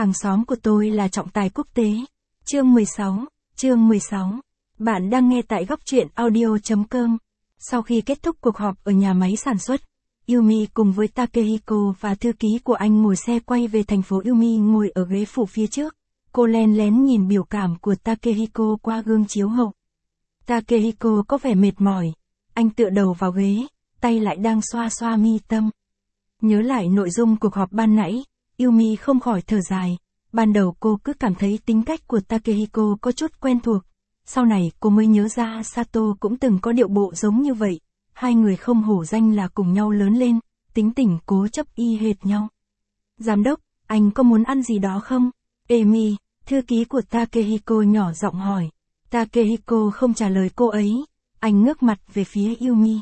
Hàng xóm của tôi là trọng tài quốc tế. Chương 16. Bạn đang nghe tại góc truyện audio.com. Sau khi kết thúc cuộc họp ở nhà máy sản xuất, Yumi cùng với Takehiko và thư ký của anh ngồi xe quay về thành phố. Yumi ngồi ở ghế phụ phía trước. Cô len lén nhìn biểu cảm của Takehiko qua gương chiếu hậu. Takehiko có vẻ mệt mỏi. Anh tựa đầu vào ghế, tay lại đang xoa xoa mi tâm. Nhớ lại nội dung cuộc họp ban nãy, Yumi không khỏi thở dài. Ban đầu cô cứ cảm thấy tính cách của Takehiko có chút quen thuộc. Sau này cô mới nhớ ra Sato cũng từng có điệu bộ giống như vậy. Hai người không hổ danh là cùng nhau lớn lên, tính tình cố chấp y hệt nhau. Giám đốc, anh có muốn ăn gì đó không? Emi, thư ký của Takehiko nhỏ giọng hỏi. Takehiko không trả lời cô ấy. Anh ngước mặt về phía Yumi.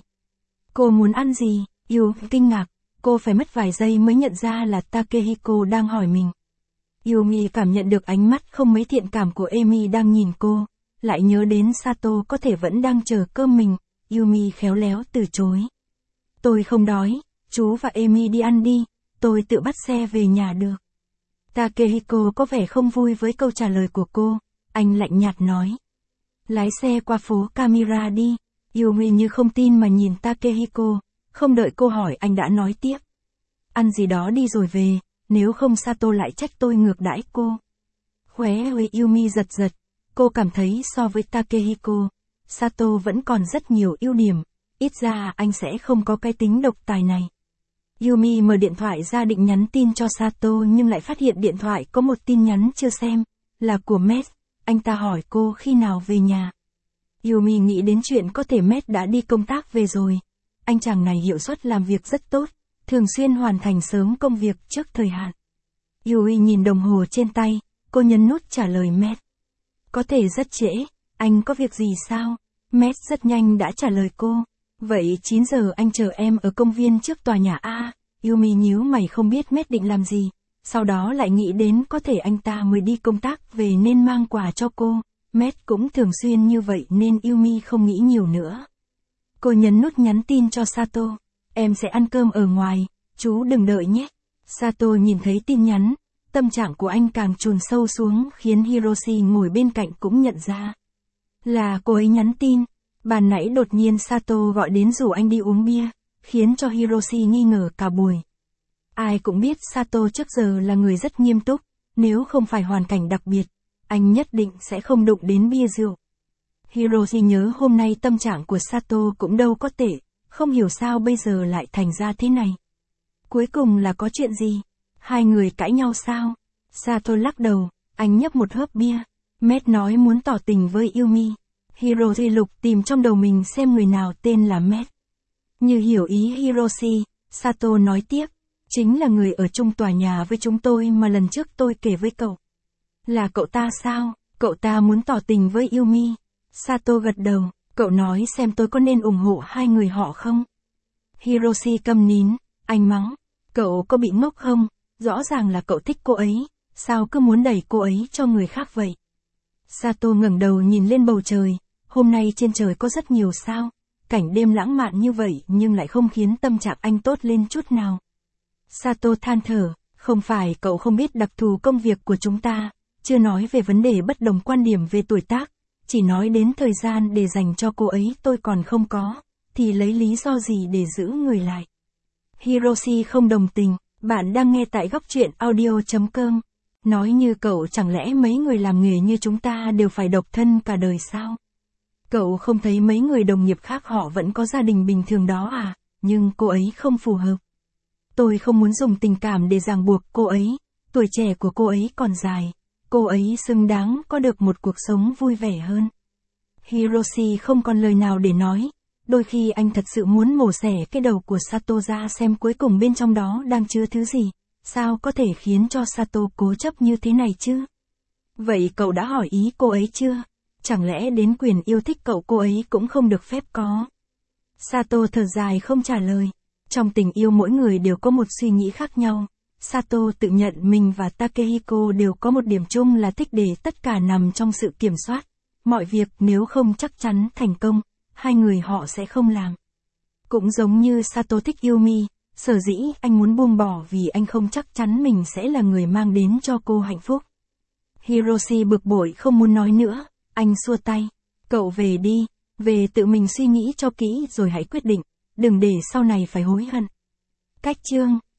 Cô muốn ăn gì? Yu kinh ngạc. Cô phải mất vài giây mới nhận ra là Takehiko đang hỏi mình. Yumi cảm nhận được ánh mắt không mấy thiện cảm của Emi đang nhìn cô. Lại nhớ đến Sato có thể vẫn đang chờ cơm mình. Yumi khéo léo từ chối. Tôi không đói, chú và Emi đi ăn đi, tôi tự bắt xe về nhà được. Takehiko có vẻ không vui với câu trả lời của cô. Anh lạnh nhạt nói. Lái xe qua phố Kamira đi. Yumi như không tin mà nhìn Takehiko. Không đợi cô hỏi anh đã nói tiếp. Ăn gì đó đi rồi về, nếu không Sato lại trách tôi ngược đãi cô. Khóe môi Yumi giật giật. Cô cảm thấy so với Takehiko, Sato vẫn còn rất nhiều ưu điểm. Ít ra anh sẽ không có cái tính độc tài này. Yumi mở điện thoại ra định nhắn tin cho Sato nhưng lại phát hiện điện thoại có một tin nhắn chưa xem. Là của Matt. Anh ta hỏi cô khi nào về nhà. Yumi nghĩ đến chuyện có thể Matt đã đi công tác về rồi. Anh chàng này hiệu suất làm việc rất tốt, thường xuyên hoàn thành sớm công việc trước thời hạn. Yui nhìn đồng hồ trên tay, cô nhấn nút trả lời Matt. Có thể rất trễ, anh có việc gì sao? Matt rất nhanh đã trả lời cô. Vậy 9 giờ anh chờ em ở công viên trước tòa nhà A. Yumi nhíu mày không biết Matt định làm gì. Sau đó lại nghĩ đến có thể anh ta mới đi công tác về nên mang quà cho cô. Matt cũng thường xuyên như vậy nên Yumi không nghĩ nhiều nữa. Cô nhấn nút nhắn tin cho Sato. Em sẽ ăn cơm ở ngoài, chú đừng đợi nhé. Sato nhìn thấy tin nhắn, tâm trạng của anh càng chìm sâu xuống khiến Hiroshi ngồi bên cạnh cũng nhận ra. Là cô ấy nhắn tin. Ban nãy đột nhiên Sato gọi đến rủ anh đi uống bia, khiến cho Hiroshi nghi ngờ cả buổi. Ai cũng biết Sato trước giờ là người rất nghiêm túc, nếu không phải hoàn cảnh đặc biệt, anh nhất định sẽ không đụng đến bia rượu. Hiroshi nhớ hôm nay tâm trạng của Sato cũng đâu có tệ, không hiểu sao bây giờ lại thành ra thế này. Cuối cùng là có chuyện gì? Hai người cãi nhau sao? Sato lắc đầu, anh nhấp một hớp bia. Matt nói muốn tỏ tình với Yumi. Hiroshi lục tìm trong đầu mình xem người nào tên là Matt. Như hiểu ý Hiroshi, Sato nói tiếp, chính là người ở chung tòa nhà với chúng tôi mà lần trước tôi kể với cậu. Là cậu ta sao? Cậu ta muốn tỏ tình với Yumi. Sato gật đầu, cậu nói xem tôi có nên ủng hộ hai người họ không? Hiroshi câm nín, anh mắng, cậu có bị ngốc không? Rõ ràng là cậu thích cô ấy, sao cứ muốn đẩy cô ấy cho người khác vậy? Sato ngẩng đầu nhìn lên bầu trời, hôm nay trên trời có rất nhiều sao, cảnh đêm lãng mạn như vậy nhưng lại không khiến tâm trạng anh tốt lên chút nào. Sato than thở, không phải cậu không biết đặc thù công việc của chúng ta, chưa nói về vấn đề bất đồng quan điểm về tuổi tác, chỉ nói đến thời gian để dành cho cô ấy tôi còn không có, thì lấy lý do gì để giữ người lại? Hiroshi không đồng tình, bạn đang nghe tại góc truyện audio.com. Nói như cậu chẳng lẽ mấy người làm nghề như chúng ta đều phải độc thân cả đời sao? Cậu không thấy mấy người đồng nghiệp khác họ vẫn có gia đình bình thường đó à, nhưng cô ấy không phù hợp. Tôi không muốn dùng tình cảm để ràng buộc cô ấy, tuổi trẻ của cô ấy còn dài, cô ấy xứng đáng có được một cuộc sống vui vẻ hơn. Hiroshi không còn lời nào để nói, đôi khi anh thật sự muốn mổ xẻ cái đầu của Sato ra xem cuối cùng bên trong đó đang chứa thứ gì, sao có thể khiến cho Sato cố chấp như thế này chứ? Vậy cậu đã hỏi ý cô ấy chưa? Chẳng lẽ đến quyền yêu thích cậu cô ấy cũng không được phép có? Sato thở dài không trả lời. Trong tình yêu mỗi người đều có một suy nghĩ khác nhau. Sato tự nhận mình và Takehiko đều có một điểm chung là thích để tất cả nằm trong sự kiểm soát. Mọi việc nếu không chắc chắn thành công, hai người họ sẽ không làm. Cũng giống như Sato thích Yumi, Sở dĩ anh muốn buông bỏ vì anh không chắc chắn mình sẽ là người mang đến cho cô hạnh phúc. Hiroshi bực bội không muốn nói nữa, anh xua tay. Cậu về đi, về tự mình suy nghĩ cho kỹ rồi hãy quyết định, đừng để sau này phải hối hận. Cách chương